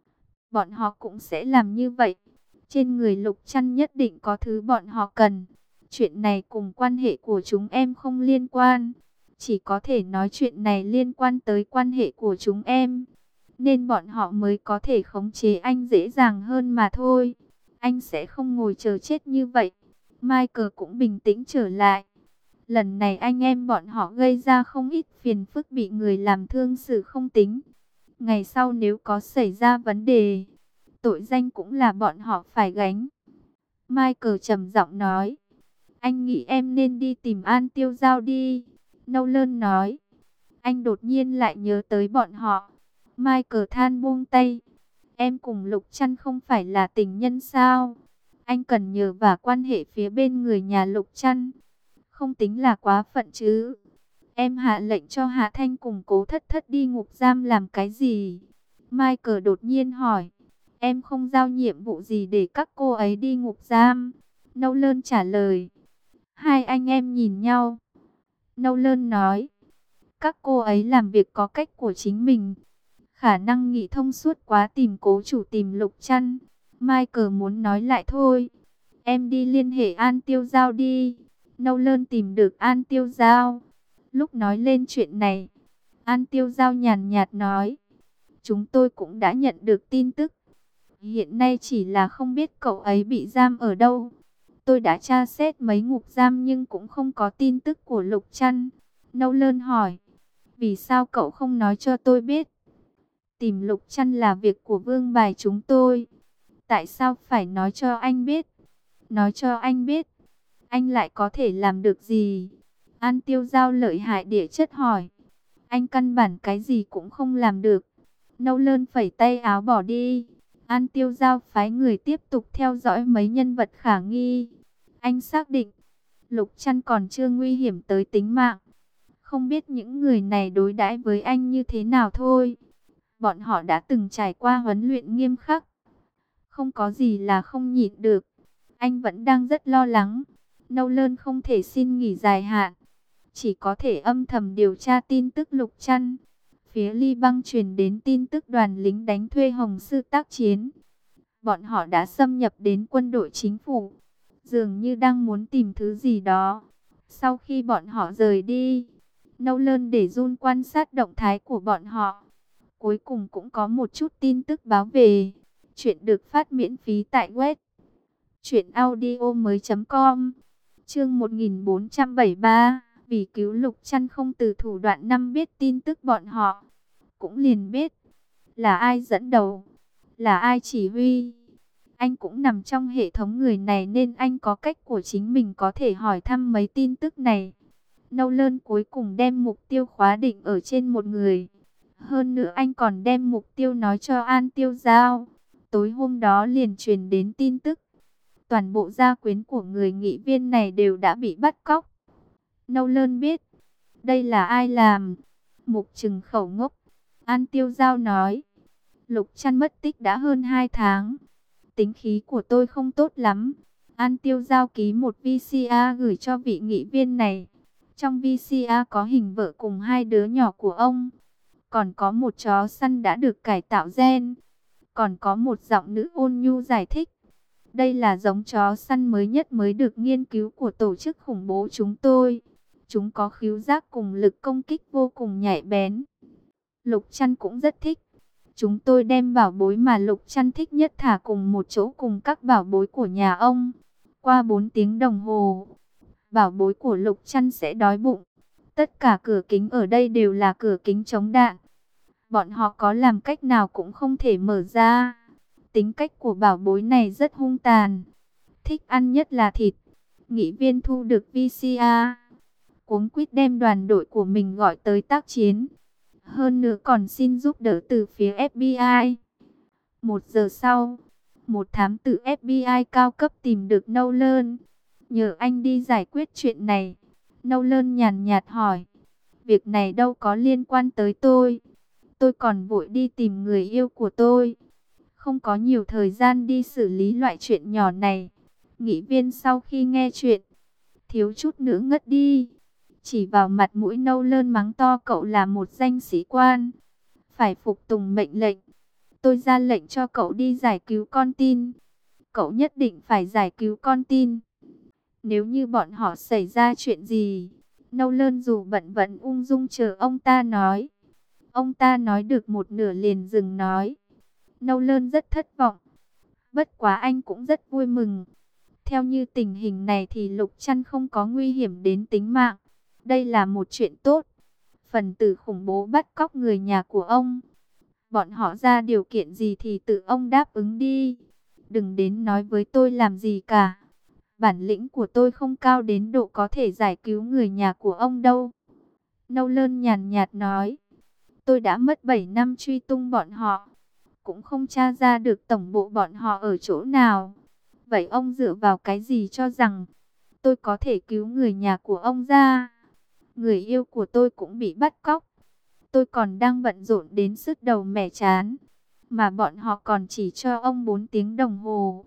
bọn họ cũng sẽ làm như vậy. Trên người Lục Trăn nhất định có thứ bọn họ cần. Chuyện này cùng quan hệ của chúng em không liên quan. Chỉ có thể nói chuyện này liên quan tới quan hệ của chúng em, nên bọn họ mới có thể khống chế anh dễ dàng hơn mà thôi. Anh sẽ không ngồi chờ chết như vậy. Michael cũng bình tĩnh trở lại. Lần này anh em bọn họ gây ra không ít phiền phức, bị người làm thương xử không tính. Ngày sau nếu có xảy ra vấn đề, tội danh cũng là bọn họ phải gánh. Michael trầm giọng nói. Anh nghĩ em nên đi tìm An Tiêu Giao đi. Nâu Lơn nói. Anh đột nhiên lại nhớ tới bọn họ. Michael than buông tay. Em cùng Lục Trăn không phải là tình nhân sao? Anh cần nhờ vả quan hệ phía bên người nhà Lục Trăn, không tính là quá phận chứ. Em hạ lệnh cho Hạ Thanh cùng Cố Thất Thất đi ngục giam làm cái gì? Michael đột nhiên hỏi. Em không giao nhiệm vụ gì để các cô ấy đi ngục giam. Nâu Lơn trả lời. Hai anh em nhìn nhau. Nâu Lơn nói. Các cô ấy làm việc có cách của chính mình. Khả năng nghĩ thông suốt quá, tìm Cố chủ tìm Lục Trăn. Michael muốn nói lại thôi. Em đi liên hệ An Tiêu Giao đi. Nâu Lơn tìm được An Tiêu Giao. Lúc nói lên chuyện này, An Tiêu Giao nhàn nhạt nói. Chúng tôi cũng đã nhận được tin tức. Hiện nay chỉ là không biết cậu ấy bị giam ở đâu. Tôi đã tra xét mấy ngục giam nhưng cũng không có tin tức của Lục Trăn. Nâu Lơn hỏi. Vì sao cậu không nói cho tôi biết? Tìm Lục Trăn là việc của vương bài chúng tôi. Tại sao phải nói cho anh biết? Nói cho anh biết, anh lại có thể làm được gì? An Tiêu Giao lợi hại địa chất hỏi. Anh căn bản cái gì cũng không làm được. Nâu Lơn phẩy tay áo bỏ đi. An Tiêu Giao phái người tiếp tục theo dõi mấy nhân vật khả nghi. Anh xác định, Lục Trăn còn chưa nguy hiểm tới tính mạng. Không biết những người này đối đãi với anh như thế nào thôi. Bọn họ đã từng trải qua huấn luyện nghiêm khắc. Không có gì là không nhịn được. Anh vẫn đang rất lo lắng. Nâu Lơn không thể xin nghỉ dài hạn, chỉ có thể âm thầm điều tra tin tức Lục Trăn. Phía Ly Băng truyền đến tin tức đoàn lính đánh thuê Hồng Sư tác chiến. Bọn họ đã xâm nhập đến quân đội chính phủ, dường như đang muốn tìm thứ gì đó. Sau khi bọn họ rời đi, Nâu Lơn để Jun quan sát động thái của bọn họ. Cuối cùng cũng có một chút tin tức báo về. Chuyện được phát miễn phí tại web truyệnaudiomoi.com. Chương 1473. Vì cứu Lục Trăn không từ thủ đoạn năm biết tin tức bọn họ, cũng liền biết là ai dẫn đầu, là ai chỉ huy. Anh cũng nằm trong hệ thống người này nên anh có cách của chính mình có thể hỏi thăm mấy tin tức này. Nâu Lơn cuối cùng đem mục tiêu khóa định ở trên một người. Hơn nữa anh còn đem mục tiêu nói cho An Tiêu Giao. Tối hôm đó liền truyền đến tin tức, toàn bộ gia quyến của người nghị viên này đều đã bị bắt cóc. Nâu Lơn biết, đây là ai làm? Mục Trừng khẩu ngốc. An Tiêu Giao nói, Lục Trăn mất tích đã hơn 2 tháng. Tính khí của tôi không tốt lắm. An Tiêu Giao ký một VCA gửi cho vị nghị viên này. Trong VCA có hình vợ cùng 2 đứa nhỏ của ông. Còn có một chó săn đã được cải tạo gen. Còn có một giọng nữ ôn nhu giải thích. Đây là giống chó săn mới nhất mới được nghiên cứu của tổ chức khủng bố chúng tôi. Chúng có khứu giác cùng lực công kích vô cùng nhạy bén. Lục Trăn cũng rất thích. Chúng tôi đem bảo bối mà Lục Trăn thích nhất thả cùng một chỗ cùng các bảo bối của nhà ông. Qua 4 tiếng đồng hồ, bảo bối của Lục Trăn sẽ đói bụng. Tất cả cửa kính ở đây đều là cửa kính chống đạn. Bọn họ có làm cách nào cũng không thể mở ra. Tính cách của bảo bối này rất hung tàn. Thích ăn nhất là thịt. Nghị viên thu được VCA, cuống quýt đem đoàn đội của mình gọi tới tác chiến. Hơn nữa còn xin giúp đỡ từ phía FBI. 1 giờ sau, một thám tử FBI cao cấp tìm được Nâu Lơn. Nhờ anh đi giải quyết chuyện này. Nâu Lơn nhàn nhạt hỏi, việc này đâu có liên quan tới tôi. Tôi còn vội đi tìm người yêu của tôi. Không có nhiều thời gian đi xử lý loại chuyện nhỏ này. Nghị viên sau khi nghe chuyện, thiếu chút nữa ngất đi. Chỉ vào mặt mũi Nâu Lơn mắng to, cậu là một danh sĩ quan, phải phục tùng mệnh lệnh. Tôi ra lệnh cho cậu đi giải cứu con tin. Cậu nhất định phải giải cứu con tin. Nếu như bọn họ xảy ra chuyện gì, Nâu Lơn dù bận vẫn ung dung chờ ông ta nói. Ông ta nói được một nửa liền dừng nói. Nâu Lơn rất thất vọng. Bất quá anh cũng rất vui mừng. Theo như tình hình này thì Lục Trăn không có nguy hiểm đến tính mạng. Đây là một chuyện tốt. Phần tử khủng bố bắt cóc người nhà của ông. Bọn họ ra điều kiện gì thì tự ông đáp ứng đi. Đừng đến nói với tôi làm gì cả. Bản lĩnh của tôi không cao đến độ có thể giải cứu người nhà của ông đâu. Nâu Lơn nhàn nhạt nói. Tôi đã mất 7 năm truy tung bọn họ, cũng không tra ra được tổng bộ bọn họ ở chỗ nào. Vậy ông dựa vào cái gì cho rằng tôi có thể cứu người nhà của ông ra? Người yêu của tôi cũng bị bắt cóc. Tôi còn đang bận rộn đến sứt đầu mẻ chán. Mà bọn họ còn chỉ cho ông 4 tiếng đồng hồ.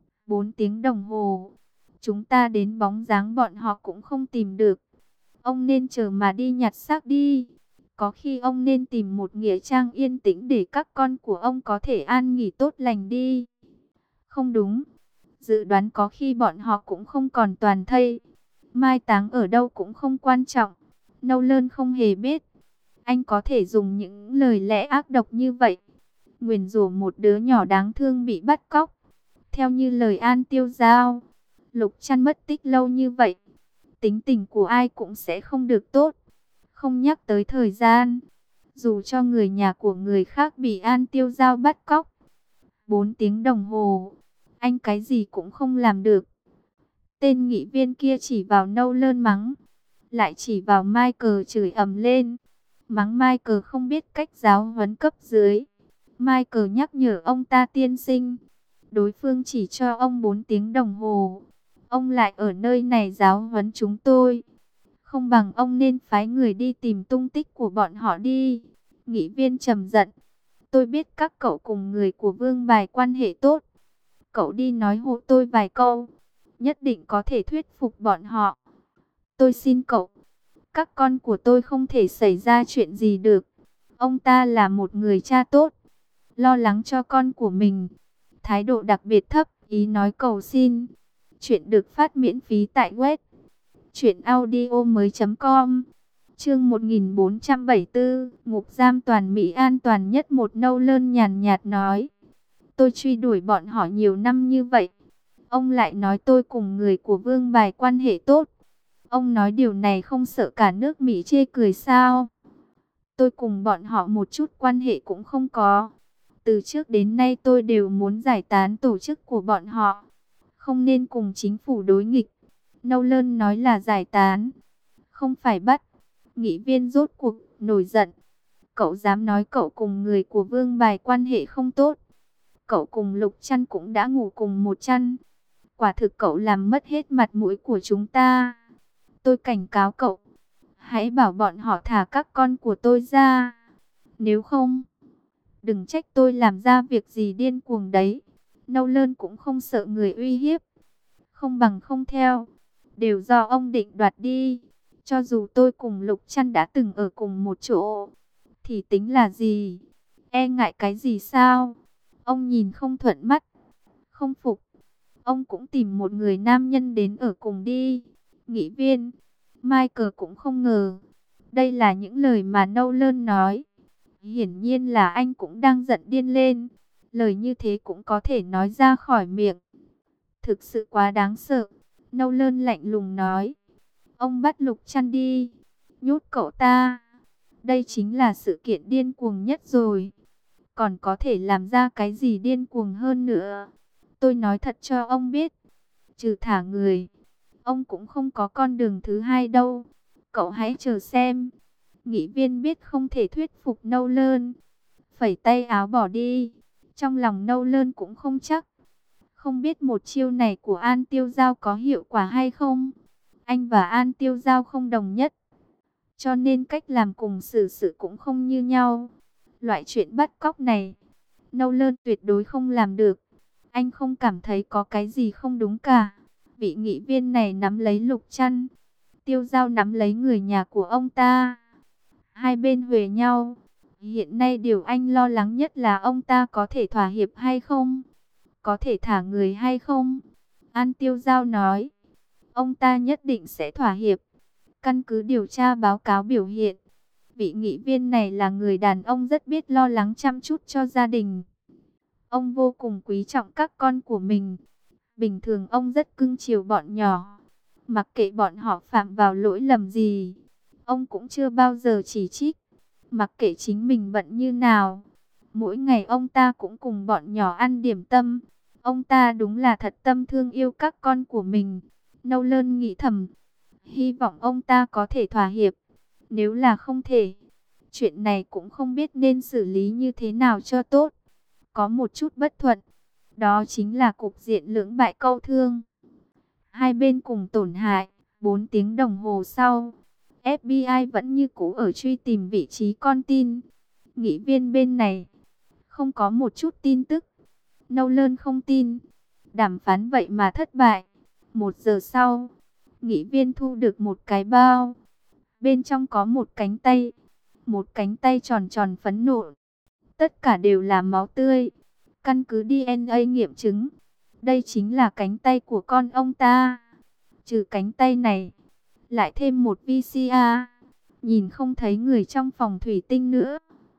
4 tiếng đồng hồ. Chúng ta đến bóng dáng bọn họ cũng không tìm được. Ông nên chờ mà đi nhặt xác đi. Có khi ông nên tìm một nghĩa trang yên tĩnh để các con của ông có thể an nghỉ tốt lành đi. Không đúng. Dự đoán có khi bọn họ cũng không còn toàn thây. Mai táng ở đâu cũng không quan trọng. Nâu Lơn không hề biết. Anh có thể dùng những lời lẽ ác độc như vậy. Nguyền rủa một đứa nhỏ đáng thương bị bắt cóc. Theo như lời An Tiêu Giao, Lục Trăn mất tích lâu như vậy, tính tình của ai cũng sẽ không được tốt. không nhắc tới thời gian. Dù cho người nhà của người khác bị An Tiêu Giao bắt cóc 4 tiếng đồng hồ, anh cái gì cũng không làm được. Tên nghị viên kia chỉ vào Nâu Lơn mắng, lại chỉ vào Michael chửi ầm lên. Mắng Michael không biết cách giáo huấn cấp dưới. Michael nhắc nhở ông ta: tiên sinh, đối phương chỉ cho ông 4 tiếng đồng hồ. Ông lại ở nơi này giáo huấn chúng tôi. Không bằng ông nên phái người đi tìm tung tích của bọn họ đi. Nghị viên trầm giận. Tôi biết các cậu cùng người của Vương Bài quan hệ tốt. Cậu đi nói hộ tôi vài câu, nhất định có thể thuyết phục bọn họ. Tôi xin cậu, các con của tôi không thể xảy ra chuyện gì được. Ông ta là một người cha tốt, lo lắng cho con của mình, thái độ đặc biệt thấp, ý nói cầu xin. Chuyện được phát miễn phí tại web truyệnaudiomoi.com. Chương 1474, ngục giam toàn Mỹ an toàn nhất. Một Nâu Lơn nhàn nhạt nói, tôi truy đuổi bọn họ nhiều năm như vậy, ông lại nói tôi cùng người của Vương Bài quan hệ tốt. Ông nói điều này không sợ cả nước Mỹ chê cười sao? Tôi cùng bọn họ một chút quan hệ cũng không có. Từ trước đến nay tôi đều muốn giải tán tổ chức của bọn họ, không nên cùng chính phủ đối nghịch. Nâu Lơn nói là giải tán, không phải bắt. Nghị viên rốt cuộc nổi giận. Cậu dám nói cậu cùng người của Vương Bài quan hệ không tốt? Cậu cùng Lục Trăn cũng đã ngủ cùng một chăn. Quả thực cậu làm mất hết mặt mũi của chúng ta. Tôi cảnh cáo cậu, hãy bảo bọn họ thả các con của tôi ra. Nếu không, đừng trách tôi làm ra việc gì điên cuồng đấy. Nâu Lơn cũng không sợ người uy hiếp. Không bằng không theo, đều do ông định đoạt đi. Cho dù tôi cùng Lục Trăn đã từng ở cùng một chỗ, thì tính là gì? E ngại cái gì sao? Ông nhìn không thuận mắt, không phục, ông cũng tìm một người nam nhân đến ở cùng đi. Nghị viên Michael cũng không ngờ đây là những lời mà Nâu Lơn nói. Hiển nhiên là anh cũng đang giận điên lên. Lời như thế cũng có thể nói ra khỏi miệng, thực sự quá đáng sợ. Nâu Lơn lạnh lùng nói, ông bắt Lục Trăn đi, nhốt cậu ta. Đây chính là sự kiện điên cuồng nhất rồi. Còn có thể làm ra cái gì điên cuồng hơn nữa? Tôi nói thật cho ông biết, trừ thả người, ông cũng không có con đường thứ hai đâu. Cậu hãy chờ xem. Nghị viên biết không thể thuyết phục Nâu Lơn, phẩy tay áo bỏ đi. Trong lòng Nâu Lơn cũng không chắc, không biết một chiêu này của An Tiêu Giao có hiệu quả hay không. Anh và An Tiêu Giao không đồng nhất, cho nên cách làm cùng xử sự cũng không như nhau. Loại chuyện bắt cóc này, Nâu Lơn tuyệt đối không làm được. Anh không cảm thấy có cái gì không đúng cả. Vị nghị viên này nắm lấy Lục Trăn, Tiêu Giao nắm lấy người nhà của ông ta. Hai bên huề nhau. Hiện nay điều anh lo lắng nhất là ông ta có thể thỏa hiệp hay không, có thể thả người hay không. An Tiêu Giao nói, ông ta nhất định sẽ thỏa hiệp. Căn cứ điều tra báo cáo biểu hiện, vị nghị viên này là người đàn ông rất biết lo lắng chăm chút cho gia đình. Ông vô cùng quý trọng các con của mình. Bình thường ông rất cưng chiều bọn nhỏ, mặc kệ bọn họ phạm vào lỗi lầm gì, ông cũng chưa bao giờ chỉ trích. Mặc kệ chính mình bận như nào, mỗi ngày ông ta cũng cùng bọn nhỏ ăn điểm tâm. Ông ta đúng là thật tâm thương yêu các con của mình. Nâu Lơn nghĩ thầm, hy vọng ông ta có thể thỏa hiệp. Nếu là không thể, chuyện này cũng không biết nên xử lý như thế nào cho tốt. Có một chút bất thuận, đó chính là cục diện lưỡng bại câu thương. Hai bên cùng tổn hại. 4 tiếng đồng hồ sau, FBI vẫn như cũ ở truy tìm vị trí con tin. Nghị viên bên này không có một chút tin tức. Nâu Lơn không tin, đàm phán vậy mà thất bại. 1 giờ sau, nghị viên thu được một cái bao. Bên trong có một cánh tay tròn tròn phấn nộn. Tất cả đều là máu tươi. Căn cứ DNA nghiệm chứng, đây chính là cánh tay của con ông ta. Trừ cánh tay này, lại thêm một VCR. Nhìn không thấy người trong phòng thủy tinh nữa.